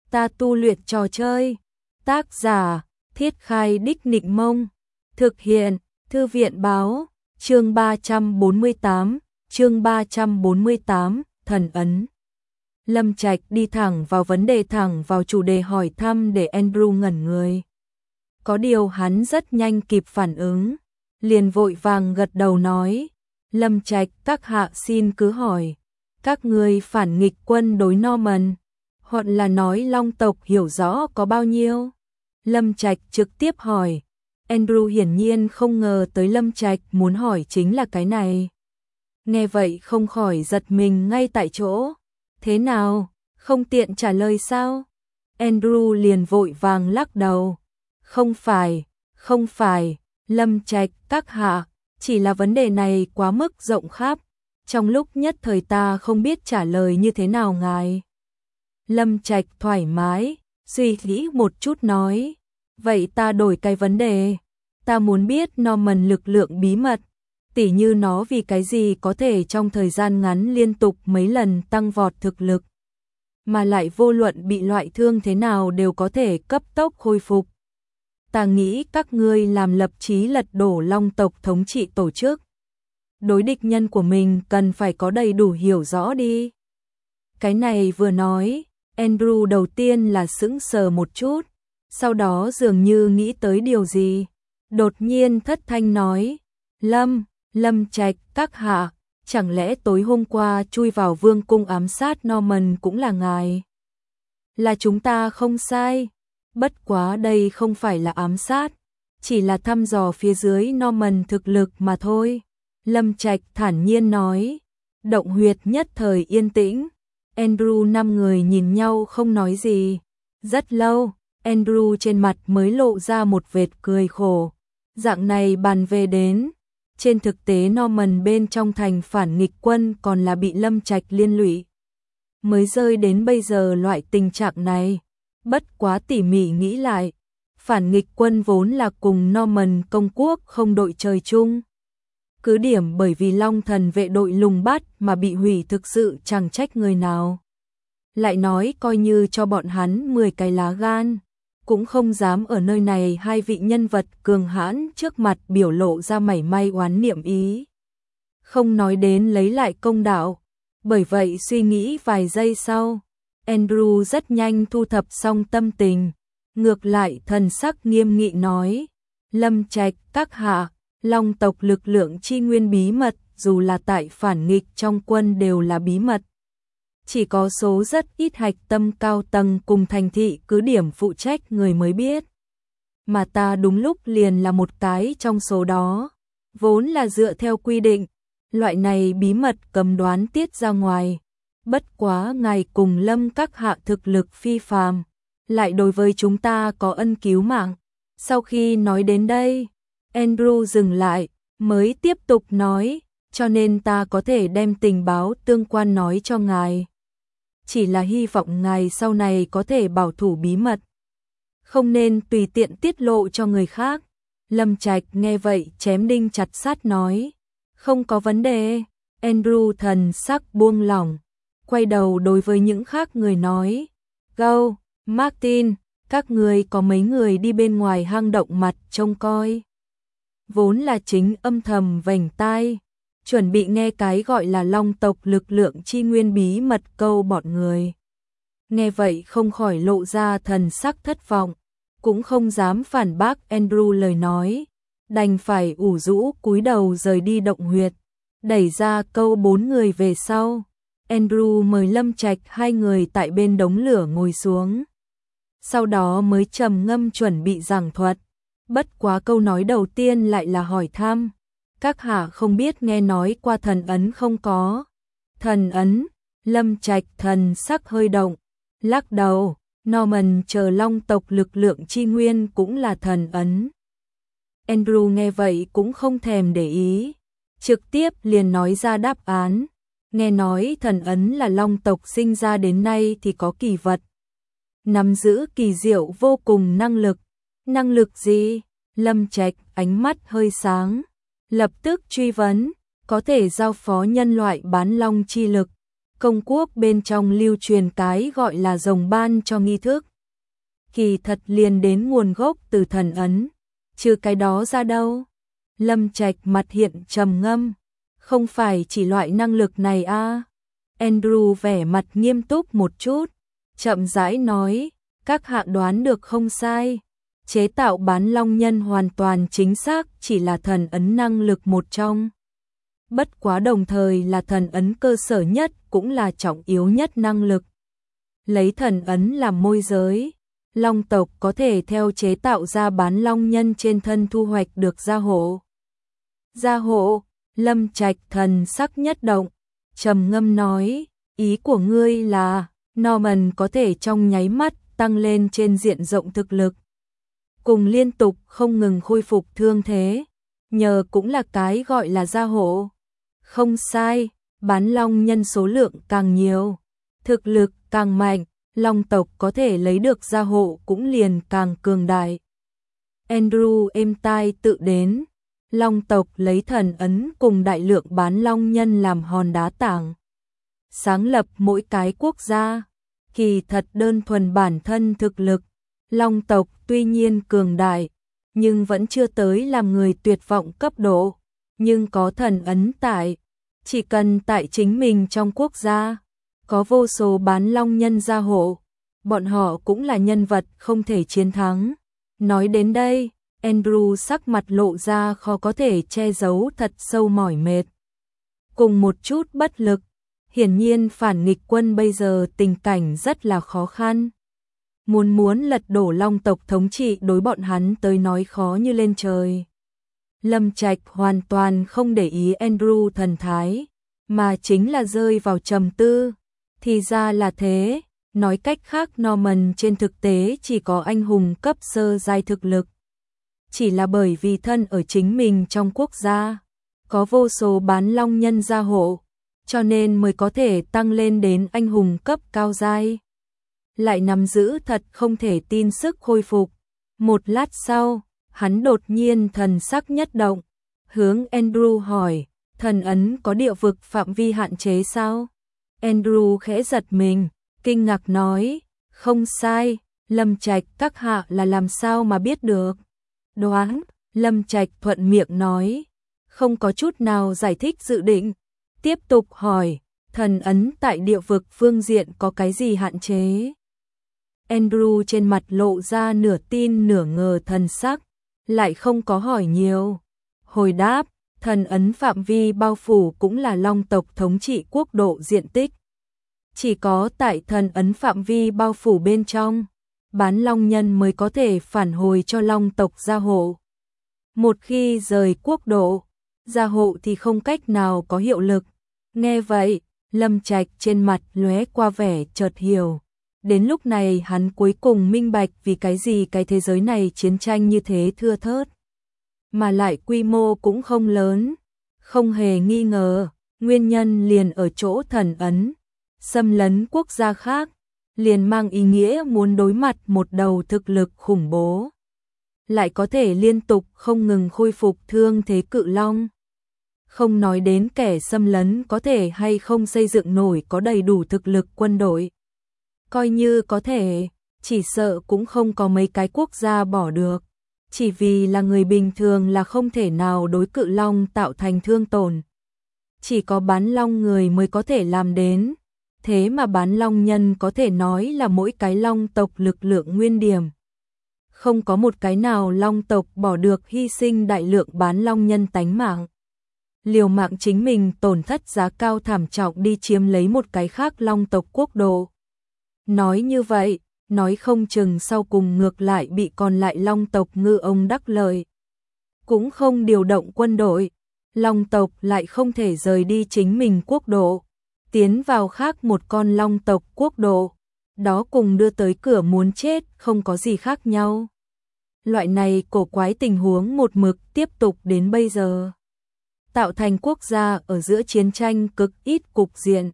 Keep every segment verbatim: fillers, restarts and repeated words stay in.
Ta tu luyện trò chơi. Tác giả, Thiết Khai Đích Nịnh Mông. Thực hiện, Thư viện Báo. Chương ba trăm bốn mươi tám, chương ba trăm bốn mươi tám, thần ấn. Lâm Trạch đi thẳng vào vấn đề, thẳng vào chủ đề hỏi thăm để Andrew ngẩn người. Có điều hắn rất nhanh kịp phản ứng, liền vội vàng gật đầu nói: Lâm Trạch, các hạ xin cứ hỏi, các ngươi phản nghịch quân đối Norman, hoặc là nói Long tộc hiểu rõ có bao nhiêu? Lâm Trạch trực tiếp hỏi. Andrew hiển nhiên không ngờ tới Lâm Trạch muốn hỏi chính là cái này. Nghe vậy không khỏi giật mình ngay tại chỗ. Thế nào, không tiện trả lời sao? Andrew liền vội vàng lắc đầu. Không phải, không phải, Lâm Trạch, các hạ, chỉ là vấn đề này quá mức rộng khắp. Trong lúc nhất thời ta không biết trả lời như thế nào ngài. Lâm Trạch thoải mái, suy nghĩ một chút nói. Vậy ta đổi cái vấn đề. Ta muốn biết Norman lực lượng bí mật. Tỉ như nó vì cái gì có thể trong thời gian ngắn liên tục mấy lần tăng vọt thực lực. Mà lại vô luận bị loại thương thế nào đều có thể cấp tốc khôi phục. Ta nghĩ các ngươi làm lập chí lật đổ Long tộc thống trị tổ chức. Đối địch nhân của mình cần phải có đầy đủ hiểu rõ đi. Cái này vừa nói, Andrew đầu tiên là sững sờ một chút, sau đó dường như nghĩ tới điều gì. Đột nhiên thất thanh nói, Lâm, Lâm Trạch, các hạ, chẳng lẽ tối hôm qua chui vào vương cung ám sát Norman cũng là ngài? Là chúng ta không sai, bất quá đây không phải là ám sát, chỉ là thăm dò phía dưới Norman thực lực mà thôi. Lâm Trạch thản nhiên nói. Động huyệt nhất thời yên tĩnh. Andrew năm người nhìn nhau không nói gì. Rất lâu, Andrew trên mặt mới lộ ra một vệt cười khổ. Dạng này bàn về đến. Trên thực tế Norman bên trong thành phản nghịch quân còn là bị Lâm Trạch liên lụy. Mới rơi đến bây giờ loại tình trạng này. Bất quá tỉ mỉ nghĩ lại. Phản nghịch quân vốn là cùng Norman công quốc không đội trời chung. Cứ điểm bởi vì Long thần vệ đội lùng bắt mà bị hủy thực sự chẳng trách người nào. Lại nói coi như cho bọn hắn mười cái lá gan, cũng không dám ở nơi này hai vị nhân vật cường hãn trước mặt biểu lộ ra mảy may oán niệm ý. Không nói đến lấy lại công đạo. Bởi vậy suy nghĩ vài giây sau, Andrew rất nhanh thu thập xong tâm tình. Ngược lại thần sắc nghiêm nghị nói, Lâm Trạch, các hạ, Long tộc lực lượng chi nguyên bí mật, dù là tại phản nghịch trong quân đều là bí mật. Chỉ có số rất ít hạch tâm cao tầng cùng thành thị cứ điểm phụ trách người mới biết. Mà ta đúng lúc liền là một cái trong số đó. Vốn là dựa theo quy định, loại này bí mật cấm đoán tiết ra ngoài. Bất quá ngài cùng Lâm các hạ thực lực phi phàm, lại đối với chúng ta có ân cứu mạng. Sau khi nói đến đây, Andrew dừng lại, mới tiếp tục nói, cho nên ta có thể đem tình báo tương quan nói cho ngài. Chỉ là hy vọng ngài sau này có thể bảo thủ bí mật, không nên tùy tiện tiết lộ cho người khác. Lâm Trạch nghe vậy chém đinh chặt sắt nói, không có vấn đề. Andrew thần sắc buông lỏng, quay đầu đối với những khác người nói, Go, Martin, các người có mấy người đi bên ngoài hang động mặt trông coi. Vốn là chính âm thầm vành tai, chuẩn bị nghe cái gọi là Long tộc lực lượng chi nguyên bí mật câu bọn người. Nghe vậy không khỏi lộ ra thần sắc thất vọng, cũng không dám phản bác Andrew lời nói, đành phải ủ rũ cúi đầu rời đi động huyệt, đẩy ra câu bốn người về sau. Andrew mời Lâm Trạch hai người tại bên đống lửa ngồi xuống, sau đó mới trầm ngâm chuẩn bị giảng thuật. Bất quá câu nói đầu tiên lại là hỏi thăm, các hạ không biết nghe nói qua thần ấn không có? Thần ấn? Lâm Trạch thần sắc hơi động, lắc đầu, Norman chờ Long tộc lực lượng chi nguyên cũng là thần ấn. Andrew nghe vậy cũng không thèm để ý, trực tiếp liền nói ra đáp án. Nghe nói thần ấn là Long tộc sinh ra đến nay thì có kỳ vật, nắm giữ kỳ diệu vô cùng năng lực. Năng lực gì? Lâm Trạch ánh mắt hơi sáng, lập tức truy vấn, có thể giao phó nhân loại bán long chi lực, công quốc bên trong lưu truyền cái gọi là rồng ban cho nghi thức. Kỳ thật liền đến nguồn gốc từ thần ấn, chứ cái đó ra đâu. Lâm Trạch mặt hiện trầm ngâm, không phải chỉ loại năng lực này a. À. Andrew vẻ mặt nghiêm túc một chút, chậm rãi nói, các hạ đoán được không sai. Chế tạo bán long nhân hoàn toàn chính xác chỉ là thần ấn năng lực một trong. Bất quá đồng thời là thần ấn cơ sở nhất cũng là trọng yếu nhất năng lực. Lấy thần ấn làm môi giới, long tộc có thể theo chế tạo ra bán long nhân trên thân thu hoạch được gia hộ. Gia hộ, Lâm Trạch thần sắc nhất động, trầm ngâm nói, ý của ngươi là Norman có thể trong nháy mắt tăng lên trên diện rộng thực lực, cùng liên tục không ngừng khôi phục thương thế, nhờ cũng là cái gọi là gia hộ. Không sai, bán long nhân số lượng càng nhiều, thực lực càng mạnh, long tộc có thể lấy được gia hộ cũng liền càng cường đại. Andrew êm tai tự đến, long tộc lấy thần ấn cùng đại lượng bán long nhân làm hòn đá tảng. Sáng lập mỗi cái quốc gia, kỳ thật đơn thuần bản thân thực lực, long tộc tuy nhiên cường đại, nhưng vẫn chưa tới làm người tuyệt vọng cấp độ, nhưng có thần ấn tại, chỉ cần tại chính mình trong quốc gia, có vô số bán long nhân gia hộ, bọn họ cũng là nhân vật không thể chiến thắng. Nói đến đây, Andrew sắc mặt lộ ra khó có thể che giấu thật sâu mỏi mệt, cùng một chút bất lực. Hiển nhiên phản nghịch quân bây giờ tình cảnh rất là khó khăn. Muốn muốn lật đổ long tộc thống trị đối bọn hắn tới nói khó như lên trời. Lâm Trạch hoàn toàn không để ý Andrew thần thái, mà chính là rơi vào trầm tư. Thì ra là thế, nói cách khác Norman trên thực tế chỉ có anh hùng cấp sơ giai thực lực. Chỉ là bởi vì thân ở chính mình trong quốc gia, có vô số bán long nhân gia hộ, cho nên mới có thể tăng lên đến anh hùng cấp cao giai. Lại nắm giữ thật không thể tin sức khôi phục. Một lát sau, hắn đột nhiên thần sắc nhất động, hướng Andrew hỏi, thần ấn có địa vực phạm vi hạn chế sao? Andrew khẽ giật mình, kinh ngạc nói, không sai, Lâm Trạch các hạ là làm sao mà biết được? Đoán, Lâm Trạch thuận miệng nói, không có chút nào giải thích dự định. Tiếp tục hỏi, thần ấn tại địa vực phương diện có cái gì hạn chế? Andrew trên mặt lộ ra nửa tin nửa ngờ thần sắc, lại không có hỏi nhiều. Hồi đáp, thần ấn phạm vi bao phủ cũng là long tộc thống trị quốc độ diện tích. Chỉ có tại thần ấn phạm vi bao phủ bên trong, bán long nhân mới có thể phản hồi cho long tộc gia hộ. Một khi rời quốc độ, gia hộ thì không cách nào có hiệu lực. Nghe vậy, Lâm Trạch trên mặt lóe qua vẻ chợt hiểu. Đến lúc này hắn cuối cùng minh bạch vì cái gì cái thế giới này chiến tranh như thế thưa thớt. Mà lại quy mô cũng không lớn. Không hề nghi ngờ, nguyên nhân liền ở chỗ thần ấn. Xâm lấn quốc gia khác, liền mang ý nghĩa muốn đối mặt một đầu thực lực khủng bố. Lại có thể liên tục không ngừng khôi phục thương thế cự long. Không nói đến kẻ xâm lấn có thể hay không xây dựng nổi có đầy đủ thực lực quân đội. Coi như có thể, chỉ sợ cũng không có mấy cái quốc gia bỏ được. Chỉ vì là người bình thường là không thể nào đối cự long tạo thành thương tổn. Chỉ có bán long người mới có thể làm đến. Thế mà bán long nhân có thể nói là mỗi cái long tộc lực lượng nguyên điểm. Không có một cái nào long tộc bỏ được hy sinh đại lượng bán long nhân tánh mạng. Liều mạng chính mình tổn thất giá cao thảm trọng đi chiếm lấy một cái khác long tộc quốc độ. Nói như vậy, nói không chừng sau cùng ngược lại bị còn lại long tộc ngư ông đắc lợi. Cũng không điều động quân đội, long tộc lại không thể rời đi chính mình quốc độ, tiến vào khác một con long tộc quốc độ, đó cùng đưa tới cửa muốn chết không có gì khác nhau. Loại này cổ quái tình huống một mực tiếp tục đến bây giờ. Tạo thành quốc gia ở giữa chiến tranh cực ít cục diện.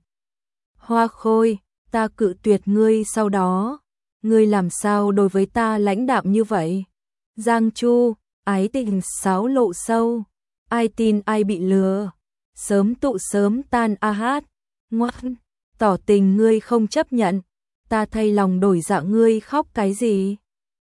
Hoa Khôi, ta cự tuyệt ngươi sau đó, ngươi làm sao đối với ta lãnh đạm như vậy? Giang Chu, ái tình sáo lộ sâu, ai tin ai bị lừa, sớm tụ sớm tan a hát, ngoan, tỏ tình ngươi không chấp nhận, ta thay lòng đổi dạ ngươi khóc cái gì?